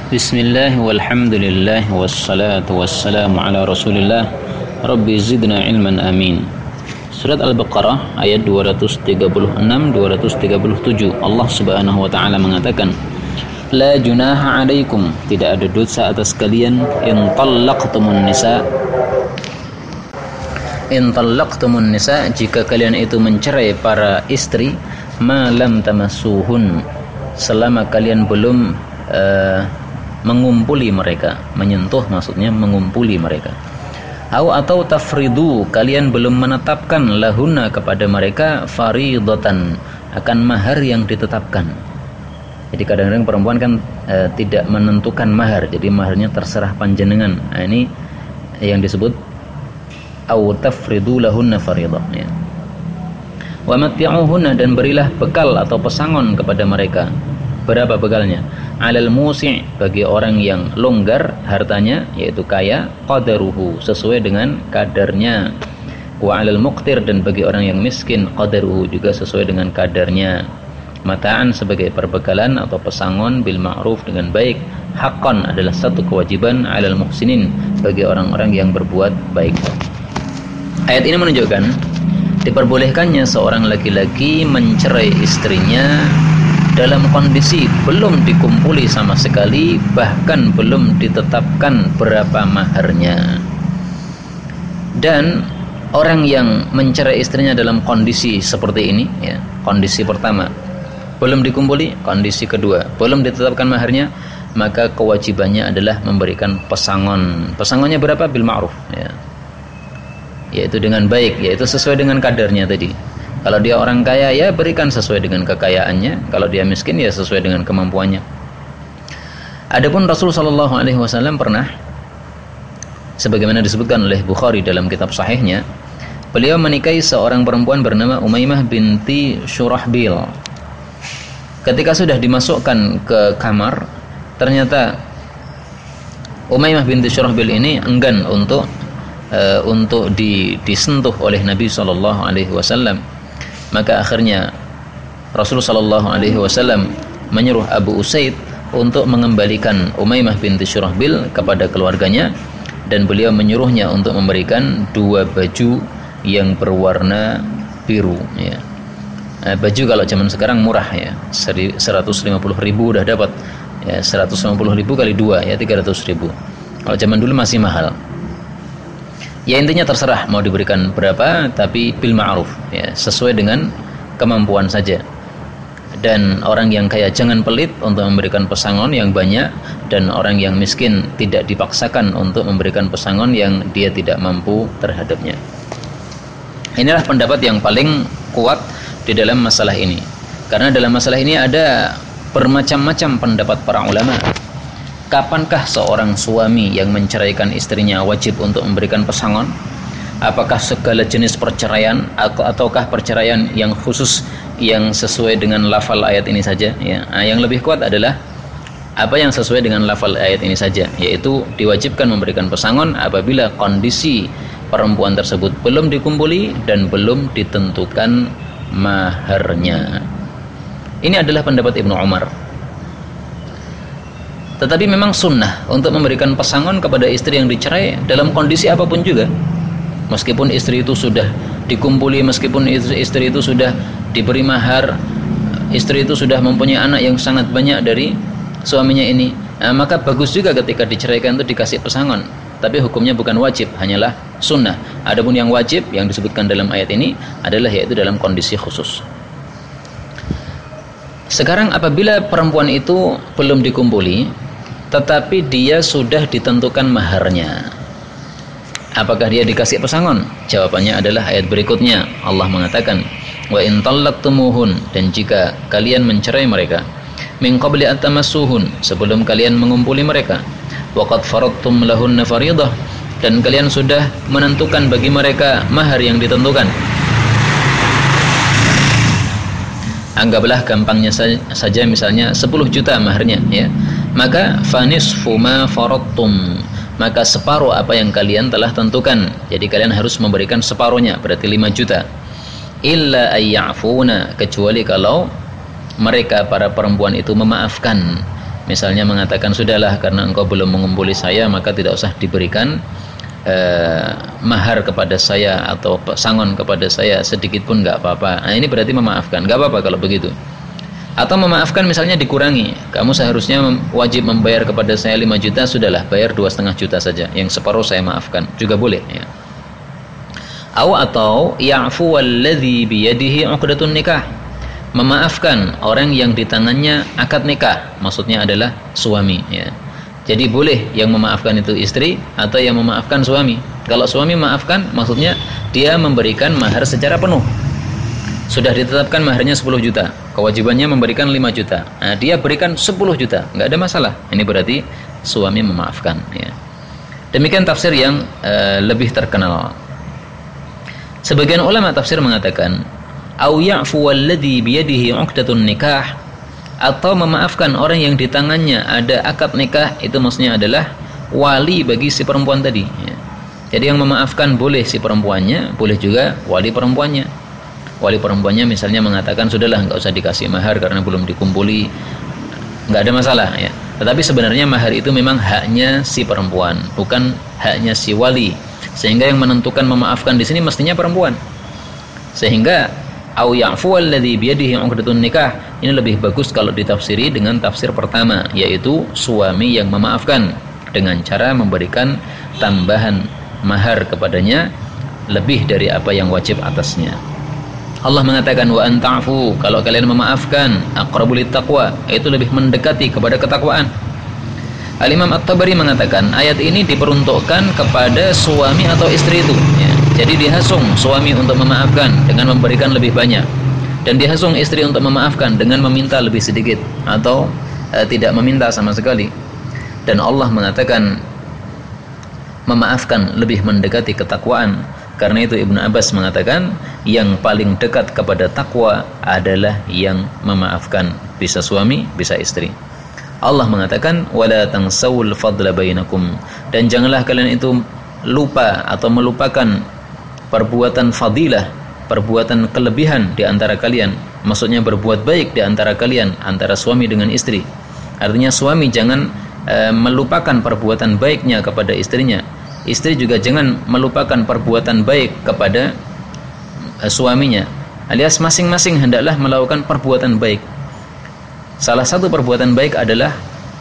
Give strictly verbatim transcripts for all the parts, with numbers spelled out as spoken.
Bismillah walhamdulillah wassalatu wassalamu ala rasulillah Rabbi zidna ilman amin. Surat Al-Baqarah ayat dua ratus tiga puluh enam dua ratus tiga puluh tujuh, Allah subhanahu wa ta'ala mengatakan, La junaha alaikum, tidak ada dosa atas kalian, in tallaqtumun nisa in tallaqtumun nisa jika kalian itu mencerai para istri, ma lam tamassuhun, selama kalian belum uh, mengumpuli mereka, menyentuh maksudnya mengumpuli mereka. Au atau tafridu, kalian belum menetapkan lahuna kepada mereka faridatan, akan mahar yang ditetapkan. Jadi kadang-kadang perempuan kan e, tidak menentukan mahar, jadi maharnya terserah panjenengan. Nah, ini yang disebut au tafridu lahunna faridah ya. Wa matti'uhunna, dan berilah bekal atau pesangon kepada mereka. Berapa bekalnya? Alal musi', bagi orang yang longgar hartanya, yaitu kaya, qadaruhu, sesuai dengan kadarnya. Wa alal muqtir, dan bagi orang yang miskin, qadaruhu, juga sesuai dengan kadarnya. Mata'an, sebagai perbekalan atau pesangon, bil ma'ruf, dengan baik. Haqqan, adalah satu kewajiban, alal muhsinin, bagi orang-orang yang berbuat baik. Ayat ini menunjukkan diperbolehkannya seorang laki-laki mencerai istrinya dalam kondisi belum dikumpuli sama sekali, bahkan belum ditetapkan berapa maharnya. Dan orang yang mencerai istrinya dalam kondisi seperti ini ya, kondisi pertama belum dikumpuli, kondisi kedua belum ditetapkan maharnya, maka kewajibannya adalah memberikan pesangon. Pesangonnya berapa? Bil ma'ruf ya, yaitu dengan baik, yaitu sesuai dengan kadarnya tadi. Kalau dia orang kaya, ya berikan sesuai dengan kekayaannya. Kalau dia miskin, ya sesuai dengan kemampuannya. Adapun Rasul sallallahu alaihi wasallam pernah, sebagaimana disebutkan oleh Bukhari dalam kitab sahihnya, beliau menikahi seorang perempuan bernama Umaymah binti Syurahbil. Ketika sudah dimasukkan ke kamar, ternyata Umaymah binti Syurahbil ini enggan untuk uh, untuk di, disentuh oleh Nabi sallallahu alaihi wasallam. Maka akhirnya Rasulullah sallallahu alaihi wasallam menyuruh Abu Usaid untuk mengembalikan Umaymah binti Syurahbil kepada keluarganya, dan beliau menyuruhnya untuk memberikan dua baju yang berwarna biru ya. Nah, baju kalau zaman sekarang murah ya, seratus lima puluh ribu udah dapat ya, seratus lima puluh ribu kali dua ya, tiga ratus ribu. Kalau zaman dulu masih mahal. Ya intinya terserah mau diberikan berapa, tapi bil ma'ruf ya, sesuai dengan kemampuan saja. Dan orang yang kaya jangan pelit untuk memberikan pesangon yang banyak, dan orang yang miskin tidak dipaksakan untuk memberikan pesangon yang dia tidak mampu terhadapnya. Inilah pendapat yang paling kuat di dalam masalah ini. Karena dalam masalah ini ada bermacam-macam pendapat para ulama. Kapankah seorang suami yang menceraikan istrinya wajib untuk memberikan pesangon? Apakah segala jenis perceraian ataukah perceraian yang khusus yang sesuai dengan lafal ayat ini saja ya? Nah, yang lebih kuat adalah apa yang sesuai dengan lafal ayat ini saja, yaitu diwajibkan memberikan pesangon apabila kondisi perempuan tersebut belum dikumpuli dan belum ditentukan maharnya. Ini adalah pendapat Ibnu Umar. Tetapi memang sunnah untuk memberikan pesangon kepada istri yang dicerai dalam kondisi apapun juga. Meskipun istri itu sudah dikumpuli, meskipun istri itu sudah diberi mahar, istri itu sudah mempunyai anak yang sangat banyak dari suaminya ini, nah, maka bagus juga ketika diceraikan itu dikasih pesangon. Tapi hukumnya bukan wajib, hanyalah sunnah. Adapun yang wajib yang disebutkan dalam ayat ini adalah yaitu dalam kondisi khusus. Sekarang apabila perempuan itu belum dikumpuli, tetapi dia sudah ditentukan maharnya, apakah dia dikasih pesangon? Jawabannya adalah ayat berikutnya. Allah mengatakan, wa in tallaqtumuhun, dan jika kalian mencerai mereka, min qabli an tamassuhun, sebelum kalian mengumpuli mereka, wa qad faradtum lahunna fariidah, dan kalian sudah menentukan bagi mereka mahar yang ditentukan. Anggaplah gampangnya saja misalnya sepuluh juta maharnya ya. Maka fanisfu ma faradtum, maka separuh apa yang kalian telah tentukan. Jadi kalian harus memberikan separuhnya, berarti lima juta. Illa ayya'funa, kecuali kalau mereka para perempuan itu memaafkan. misalnya mengatakan sudahlah karena engkau belum mengumpuli saya maka tidak usah diberikan eh, mahar kepada saya atau sangon kepada saya sedikit pun nggak apa-apa. Nah, ini berarti memaafkan, nggak apa-apa kalau begitu. Atau memaafkan misalnya dikurangi, kamu seharusnya wajib membayar kepada saya lima juta, sudahlah bayar dua setengah juta saja, yang separuh saya maafkan, juga boleh ya. Aw atau ya'fu walladzi biyadihi 'uqdatun nikah, memaafkan orang yang di tangannya akad nikah, maksudnya adalah suami ya. Jadi boleh yang memaafkan itu istri atau yang memaafkan suami. Kalau suami maafkan maksudnya dia memberikan mahar secara penuh. Sudah ditetapkan maharnya sepuluh juta, kewajibannya memberikan lima juta. Nah, dia berikan sepuluh juta, enggak ada masalah. Ini berarti suami memaafkan ya. Demikian tafsir yang uh, lebih terkenal. Sebagian ulama tafsir mengatakan au ya'fu walladzi biyadihi 'uqdatun nikah, atau memaafkan orang yang di tangannya ada akad nikah, itu maksudnya adalah wali bagi si perempuan tadi ya. Jadi yang memaafkan boleh si perempuannya, boleh juga wali perempuannya. Wali perempuannya misalnya mengatakan sudahlah enggak usah dikasih mahar karena belum dikumpuli, enggak ada masalah ya. Tetapi sebenarnya mahar itu memang haknya si perempuan, bukan haknya si wali. Sehingga yang menentukan memaafkan di sini mestinya perempuan. Sehingga au ya'fu alladzi biyadihi 'uqdatun nikah, ini lebih bagus kalau ditafsiri dengan tafsir pertama, yaitu suami yang memaafkan dengan cara memberikan tambahan mahar kepadanya lebih dari apa yang wajib atasnya. Allah mengatakan wa anta'fu, kalau kalian memaafkan, aqrabu littaqwa, itu lebih mendekati kepada ketakwaan. Al-Imam At-Tabari mengatakan ayat ini diperuntukkan kepada suami atau istri itu ya. Jadi dihasung suami untuk memaafkan dengan memberikan lebih banyak, dan dihasung istri untuk memaafkan dengan meminta lebih sedikit atau eh, tidak meminta sama sekali. Dan Allah mengatakan memaafkan lebih mendekati ketakwaan. Karena itu Ibnu Abbas mengatakan yang paling dekat kepada takwa adalah yang memaafkan, bisa suami, bisa istri. Allah mengatakan wala tansawul fadla bainakum, dan janganlah kalian itu lupa atau melupakan perbuatan fadilah, perbuatan kelebihan di antara kalian. Maksudnya berbuat baik di antara kalian, antara suami dengan istri. Artinya suami jangan e, melupakan perbuatan baiknya kepada istrinya. Istri juga jangan melupakan perbuatan baik kepada uh, suaminya. Alias masing-masing hendaklah melakukan perbuatan baik. Salah satu perbuatan baik adalah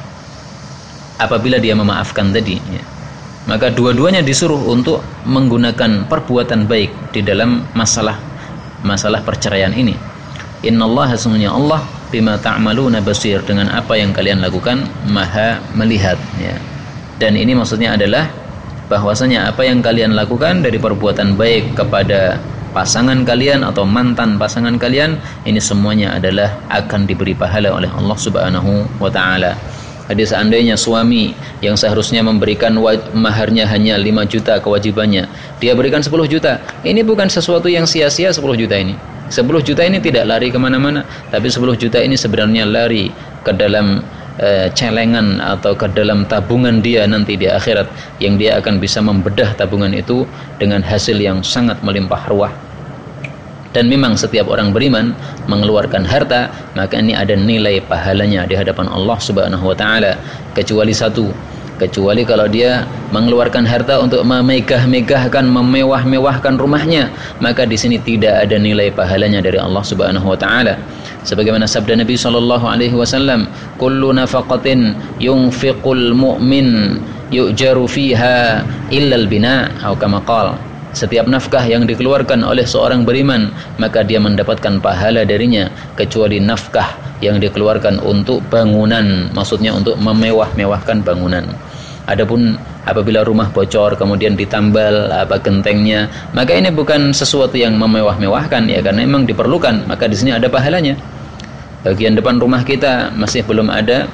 apabila dia memaafkan tadi ya. Maka dua-duanya disuruh untuk menggunakan perbuatan baik di dalam masalah masalah perceraian ini. Innallaha, sesungguhnya Allah, bima ta'maluna basir, dengan apa yang kalian lakukan maha melihat ya. Dan ini maksudnya adalah bahwasanya apa yang kalian lakukan dari perbuatan baik kepada pasangan kalian atau mantan pasangan kalian, ini semuanya adalah akan diberi pahala oleh Allah Subhanahu wa taala. Jadi seandainya suami yang seharusnya memberikan maharnya hanya lima juta kewajibannya, dia berikan sepuluh juta, ini bukan sesuatu yang sia-sia. Sepuluh juta ini sepuluh juta ini tidak lari kemana-mana, tapi sepuluh juta ini sebenarnya lari ke dalam Uh, celengan atau ke dalam tabungan dia nanti di akhirat, yang dia akan bisa membedah tabungan itu dengan hasil yang sangat melimpah ruah. Dan memang setiap orang beriman mengeluarkan harta, maka ini ada nilai pahalanya di hadapan Allah Subhanahu wa taala, kecuali satu, kecuali kalau dia mengeluarkan harta untuk memegah-megahkan, memewah-mewahkan rumahnya, maka di sini tidak ada nilai pahalanya dari Allah Subhanahu wa taala. Sebagaimana sabda Nabi sallallahu alaihi wasallam, kullu nafaqatin yunfiqul mu'min yu'jaru fiha illa al-bina, atau kama qala, setiap nafkah yang dikeluarkan oleh seorang beriman maka dia mendapatkan pahala darinya, kecuali nafkah yang dikeluarkan untuk bangunan, maksudnya untuk memewah-mewahkan bangunan. Adapun apabila rumah bocor kemudian ditambal apa gentengnya, maka ini bukan sesuatu yang memewah-mewahkan ya, karena memang diperlukan, maka di sini ada pahalanya. Bagian depan rumah kita masih belum ada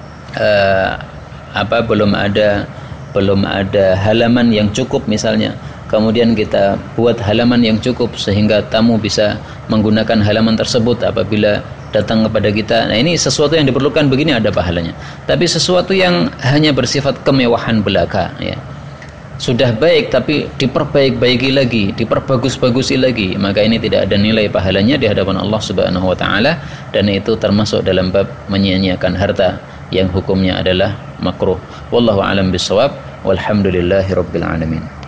uh, apa belum ada belum ada halaman yang cukup misalnya, kemudian kita buat halaman yang cukup sehingga tamu bisa menggunakan halaman tersebut apabila datang kepada kita. Nah, ini sesuatu yang diperlukan, begini ada pahalanya. Tapi sesuatu yang hanya bersifat kemewahan belaka ya, sudah baik tapi diperbaik-baiki lagi, diperbagus-bagusi lagi, maka ini tidak ada nilai pahalanya di hadapan Allah Subhanahu wa taala, dan itu termasuk dalam bab menyia-nyiakan harta. yang hukumnya adalah makruh. Wallahu a'lam bishawab. Walhamdulillahirabbil alamin.